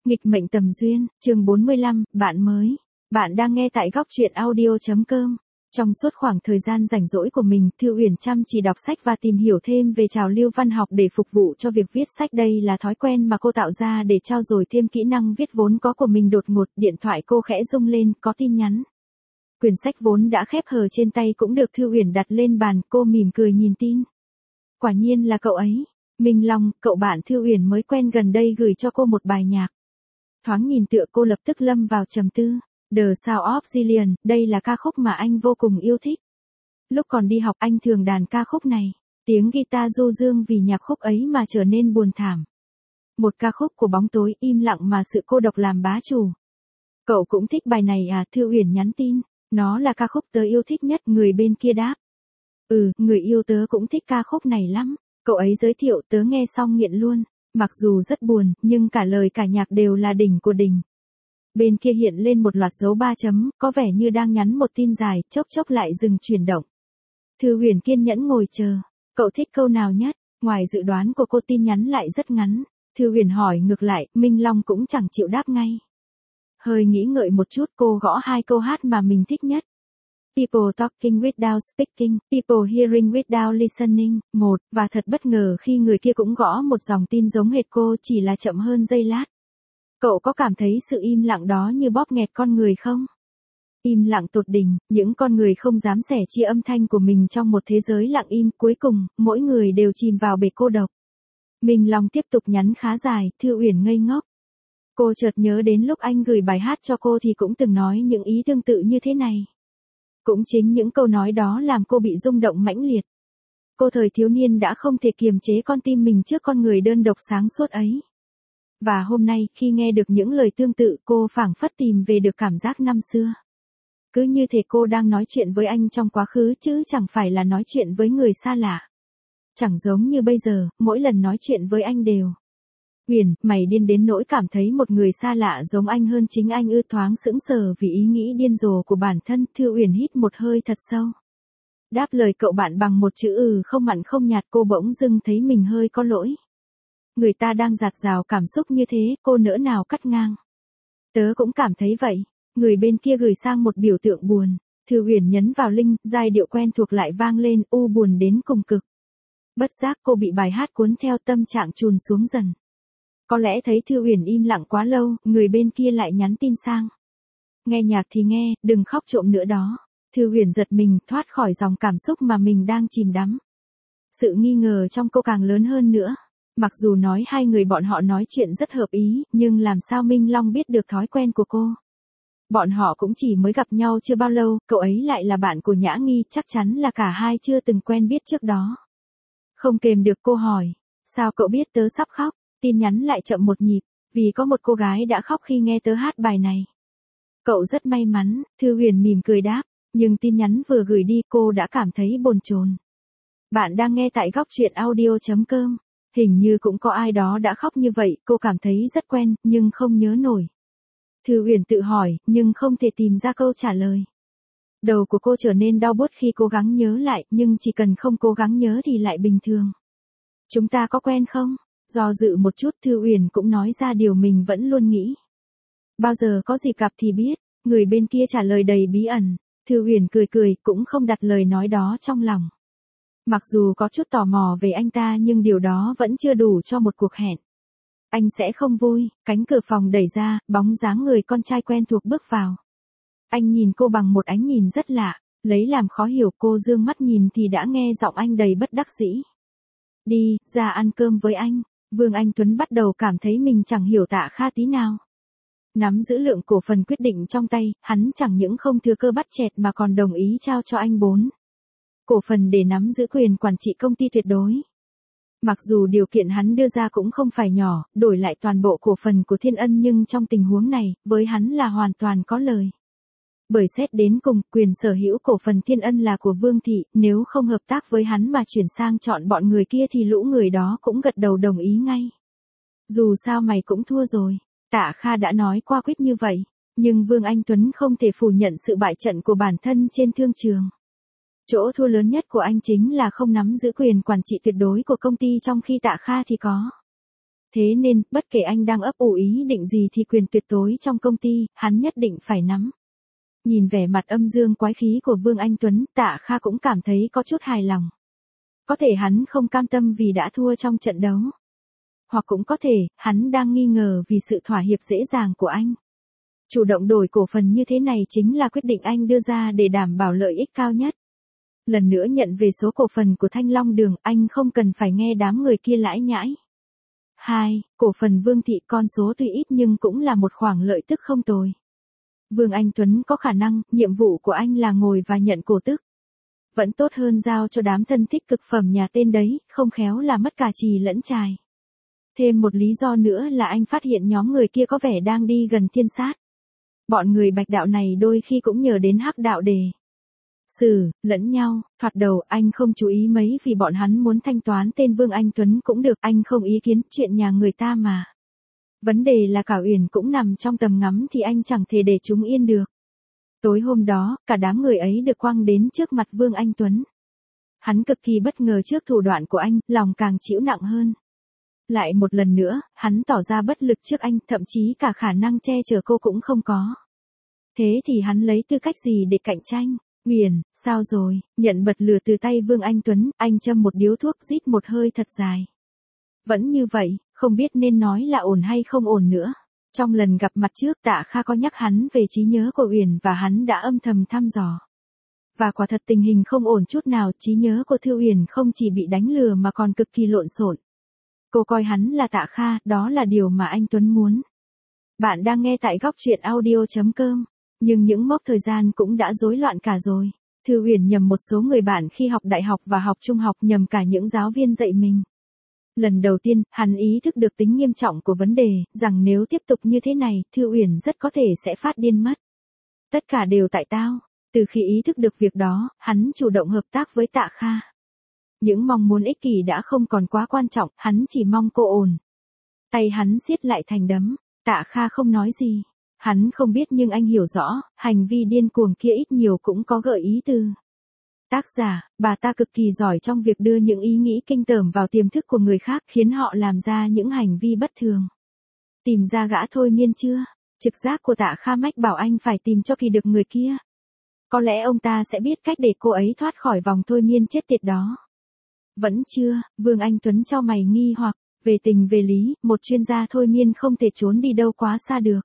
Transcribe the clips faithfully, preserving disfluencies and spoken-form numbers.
Nghịch mệnh tầm duyên, chương bốn mươi lăm, bạn mới. Bạn đang nghe tại góc truyện audio chấm com. Trong suốt khoảng thời gian rảnh rỗi của mình, Thư Uyển chăm chỉ đọc sách và tìm hiểu thêm về trào lưu văn học để phục vụ cho việc viết sách. Đây là thói quen mà cô tạo ra để trau dồi thêm kỹ năng viết vốn có của mình. Đột ngột, điện thoại cô khẽ rung lên, có tin nhắn. Quyển sách vốn đã khép hờ trên tay cũng được Thư Uyển đặt lên bàn, cô mỉm cười nhìn tin. Quả nhiên là cậu ấy. Minh Long, cậu bạn Thư Uyển mới quen gần đây gửi cho cô một bài nhạc. Thoáng nhìn tựa cô lập tức lâm vào trầm tư. The Sound of Zillion, đây là ca khúc mà anh vô cùng yêu thích. Lúc còn đi học anh thường đàn ca khúc này. Tiếng guitar du dương vì nhạc khúc ấy mà trở nên buồn thảm. Một ca khúc của bóng tối, im lặng mà sự cô độc làm bá chủ. Cậu cũng thích bài này à? Thư Uyển nhắn tin. Nó là ca khúc tớ yêu thích nhất. Người bên kia đáp. Ừ, người yêu tớ cũng thích ca khúc này lắm. Cậu ấy giới thiệu, tớ nghe xong nghiện luôn. Mặc dù rất buồn, nhưng cả lời cả nhạc đều là đỉnh của đỉnh. Bên kia hiện lên một loạt dấu ba chấm, có vẻ như đang nhắn một tin dài, chốc chốc lại dừng chuyển động. Thư Uyển kiên nhẫn ngồi chờ. Cậu thích câu nào nhất? Ngoài dự đoán của cô, tin nhắn lại rất ngắn. Thư Uyển hỏi ngược lại, Minh Long cũng chẳng chịu đáp ngay. Hơi nghĩ ngợi một chút, cô gõ hai câu hát mà mình thích nhất. People talking without speaking, people hearing without listening, một, và thật bất ngờ khi người kia cũng gõ một dòng tin giống hệt cô, chỉ là chậm hơn giây lát. Cậu có cảm thấy sự im lặng đó như bóp nghẹt con người không? Im lặng tột đỉnh, những con người không dám sẻ chia âm thanh của mình trong một thế giới lặng im, cuối cùng, mỗi người đều chìm vào bể cô độc. Minh Long tiếp tục nhắn khá dài, Thư Uyển ngây ngốc. Cô chợt nhớ đến lúc anh gửi bài hát cho cô thì cũng từng nói những ý tương tự như thế này. Cũng chính những câu nói đó làm cô bị rung động mãnh liệt. Cô thời thiếu niên đã không thể kiềm chế con tim mình trước con người đơn độc sáng suốt ấy. Và hôm nay, khi nghe được những lời tương tự, cô phảng phất tìm về được cảm giác năm xưa. Cứ như thể cô đang nói chuyện với anh trong quá khứ chứ chẳng phải là nói chuyện với người xa lạ. Chẳng giống như bây giờ, mỗi lần nói chuyện với anh đều. Uyển, mày điên đến nỗi cảm thấy một người xa lạ giống anh hơn chính anh ư? Thoáng sững sờ vì ý nghĩ điên rồ của bản thân, Thư Uyển hít một hơi thật sâu. Đáp lời cậu bạn bằng một chữ ừ không mặn không nhạt. Cô bỗng dưng thấy mình hơi có lỗi. Người ta đang dạt dào cảm xúc như thế, cô nỡ nào cắt ngang. Tớ cũng cảm thấy vậy. Người bên kia gửi sang một biểu tượng buồn. Thư Uyển nhấn vào link, giai điệu quen thuộc lại vang lên, u buồn đến cùng cực. Bất giác cô bị bài hát cuốn theo, tâm trạng chùn xuống dần. Có lẽ thấy Thư Uyển im lặng quá lâu, người bên kia lại nhắn tin sang. Nghe nhạc thì nghe, đừng khóc trộm nữa đó. Thư Uyển giật mình, thoát khỏi dòng cảm xúc mà mình đang chìm đắm. Sự nghi ngờ trong cô càng lớn hơn nữa. Mặc dù nói hai người bọn họ nói chuyện rất hợp ý, nhưng làm sao Minh Long biết được thói quen của cô? Bọn họ cũng chỉ mới gặp nhau chưa bao lâu, cậu ấy lại là bạn của Nhã Nghi, chắc chắn là cả hai chưa từng quen biết trước đó. Không kềm được cô hỏi, sao cậu biết tớ sắp khóc? Tin nhắn lại chậm một nhịp, vì có một cô gái đã khóc khi nghe tớ hát bài này. Cậu rất may mắn, Thư Uyển mỉm cười đáp, nhưng tin nhắn vừa gửi đi cô đã cảm thấy bồn chồn. Bạn đang nghe tại góc truyện audio chấm com. Hình như cũng có ai đó đã khóc như vậy, cô cảm thấy rất quen, nhưng không nhớ nổi. Thư Uyển tự hỏi, nhưng không thể tìm ra câu trả lời. Đầu của cô trở nên đau buốt khi cố gắng nhớ lại, nhưng chỉ cần không cố gắng nhớ thì lại bình thường. Chúng ta có quen không? Do dự một chút, Thư Uyển cũng nói ra điều mình vẫn luôn nghĩ. Bao giờ có dịp gặp thì biết. Người bên kia trả lời đầy bí ẩn. Thư Uyển cười cười, cũng không đặt lời nói đó trong lòng. Mặc dù có chút tò mò về anh ta nhưng điều đó vẫn chưa đủ cho một cuộc hẹn. Anh sẽ không vui. Cánh cửa phòng đẩy ra, bóng dáng người con trai quen thuộc bước vào. Anh nhìn cô bằng một ánh nhìn rất lạ, lấy làm khó hiểu. Cô dương mắt nhìn thì đã nghe giọng anh đầy bất đắc dĩ. Đi, ra ăn cơm với anh. Vương Anh Tuấn bắt đầu cảm thấy mình chẳng hiểu Tạ Kha tí nào. Nắm giữ lượng cổ phần quyết định trong tay, hắn chẳng những không thừa cơ bắt chẹt mà còn đồng ý trao cho anh bốn cổ phần để nắm giữ quyền quản trị công ty tuyệt đối. Mặc dù điều kiện hắn đưa ra cũng không phải nhỏ, đổi lại toàn bộ cổ phần của Thiên Ân, nhưng trong tình huống này, với hắn là hoàn toàn có lời. Bởi xét đến cùng, quyền sở hữu cổ phần Thiên Ân là của Vương Thị, nếu không hợp tác với hắn mà chuyển sang chọn bọn người kia thì lũ người đó cũng gật đầu đồng ý ngay. Dù sao mày cũng thua rồi. Tạ Kha đã nói qua quyết như vậy, nhưng Vương Anh Tuấn không thể phủ nhận sự bại trận của bản thân trên thương trường. Chỗ thua lớn nhất của anh chính là không nắm giữ quyền quản trị tuyệt đối của công ty, trong khi Tạ Kha thì có. Thế nên, bất kể anh đang ấp ủ ý định gì thì quyền tuyệt đối trong công ty, hắn nhất định phải nắm. Nhìn vẻ mặt âm dương quái khí của Vương Anh Tuấn, Tạ Kha cũng cảm thấy có chút hài lòng. Có thể hắn không cam tâm vì đã thua trong trận đấu. Hoặc cũng có thể, hắn đang nghi ngờ vì sự thỏa hiệp dễ dàng của anh. Chủ động đổi cổ phần như thế này chính là quyết định anh đưa ra để đảm bảo lợi ích cao nhất. Lần nữa nhận về số cổ phần của Thanh Long Đường, anh không cần phải nghe đám người kia lãi nhãi. hai. Cổ phần Vương Thị, con số tuy ít nhưng cũng là một khoản lợi tức không tồi. Vương Anh Tuấn có khả năng, nhiệm vụ của anh là ngồi và nhận cổ tức. Vẫn tốt hơn giao cho đám thân thích cực phẩm nhà tên đấy, không khéo là mất cả chì lẫn chài. Thêm một lý do nữa là anh phát hiện nhóm người kia có vẻ đang đi gần thiên sát. Bọn người Bạch đạo này đôi khi cũng nhờ đến Hắc đạo để xử lẫn nhau. Thoạt đầu anh không chú ý mấy vì bọn hắn muốn thanh toán tên Vương Anh Tuấn cũng được, anh không ý kiến chuyện nhà người ta mà. Vấn đề là cả Uyển cũng nằm trong tầm ngắm thì anh chẳng thể để chúng yên được. Tối hôm đó, cả đám người ấy được quăng đến trước mặt Vương Anh Tuấn. Hắn cực kỳ bất ngờ trước thủ đoạn của anh, lòng càng chịu nặng hơn. Lại một lần nữa, hắn tỏ ra bất lực trước anh, thậm chí cả khả năng che chở cô cũng không có. Thế thì hắn lấy tư cách gì để cạnh tranh? Uyển, sao rồi? Nhận bật lửa từ tay Vương Anh Tuấn, anh châm một điếu thuốc rít một hơi thật dài. Vẫn như vậy, không biết nên nói là ổn hay không ổn nữa. Trong lần gặp mặt trước, Tạ Kha có nhắc hắn về trí nhớ của Uyển và hắn đã âm thầm thăm dò. Và quả thật tình hình không ổn chút nào, trí nhớ của Thư Uyển không chỉ bị đánh lừa mà còn cực kỳ lộn xộn. Cô coi hắn là Tạ Kha, đó là điều mà anh Tuấn muốn. Bạn đang nghe tại góc truyện audio chấm com, nhưng những mốc thời gian cũng đã rối loạn cả rồi. Thư Uyển nhầm một số người bạn khi học đại học và học trung học, nhầm cả những giáo viên dạy mình. Lần đầu tiên, hắn ý thức được tính nghiêm trọng của vấn đề, rằng nếu tiếp tục như thế này, Thư Uyển rất có thể sẽ phát điên mất. Tất cả đều tại tao. Từ khi ý thức được việc đó, hắn chủ động hợp tác với Tạ Kha. Những mong muốn ích kỷ đã không còn quá quan trọng, hắn chỉ mong cô ổn. Tay hắn siết lại thành đấm, Tạ Kha không nói gì. Hắn không biết nhưng anh hiểu rõ, hành vi điên cuồng kia ít nhiều cũng có gợi ý từ tác giả. Bà ta cực kỳ giỏi trong việc đưa những ý nghĩ kinh tởm vào tiềm thức của người khác, khiến họ làm ra những hành vi bất thường. Tìm ra gã thôi miên chưa? Trực giác của Tạ Kha mách bảo anh phải tìm cho kỳ được người kia. Có lẽ ông ta sẽ biết cách để cô ấy thoát khỏi vòng thôi miên chết tiệt đó. Vẫn chưa, Vương Anh Tuấn chau mày nghi hoặc, về tình về lý, một chuyên gia thôi miên không thể trốn đi đâu quá xa được.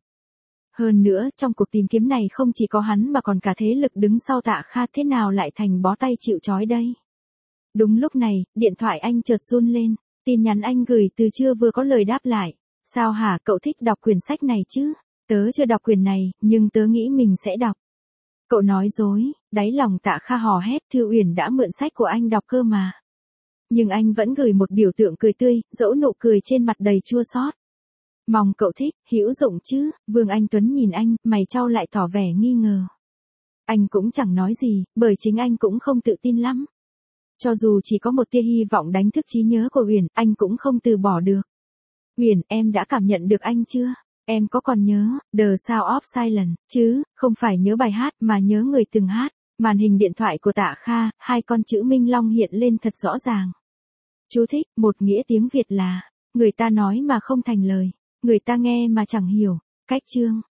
Hơn nữa, trong cuộc tìm kiếm này không chỉ có hắn mà còn cả thế lực đứng sau Tạ Kha, thế nào lại thành bó tay chịu trói đây? Đúng lúc này, điện thoại anh chợt run lên, tin nhắn anh gửi từ trưa vừa có lời đáp lại. Sao hả, cậu thích đọc quyển sách này chứ? Tớ chưa đọc quyển này, nhưng tớ nghĩ mình sẽ đọc. Cậu nói dối, đáy lòng Tạ Kha hò hét, Thư Uyển đã mượn sách của anh đọc cơ mà. Nhưng anh vẫn gửi một biểu tượng cười tươi, dẫu nụ cười trên mặt đầy chua xót. Mong cậu thích, hữu dụng chứ? Vương Anh Tuấn nhìn anh, mày chau lại tỏ vẻ nghi ngờ. Anh cũng chẳng nói gì, bởi chính anh cũng không tự tin lắm. Cho dù chỉ có một tia hy vọng đánh thức trí nhớ của Uyển, anh cũng không từ bỏ được. Uyển, em đã cảm nhận được anh chưa? Em có còn nhớ The Sound of Silence chứ? Không phải nhớ bài hát mà nhớ người từng hát. Màn hình điện thoại của Tạ Kha, hai con chữ Minh Long hiện lên thật rõ ràng. Chú thích, một nghĩa tiếng Việt là người ta nói mà không thành lời, người ta nghe mà chẳng hiểu. Cách chương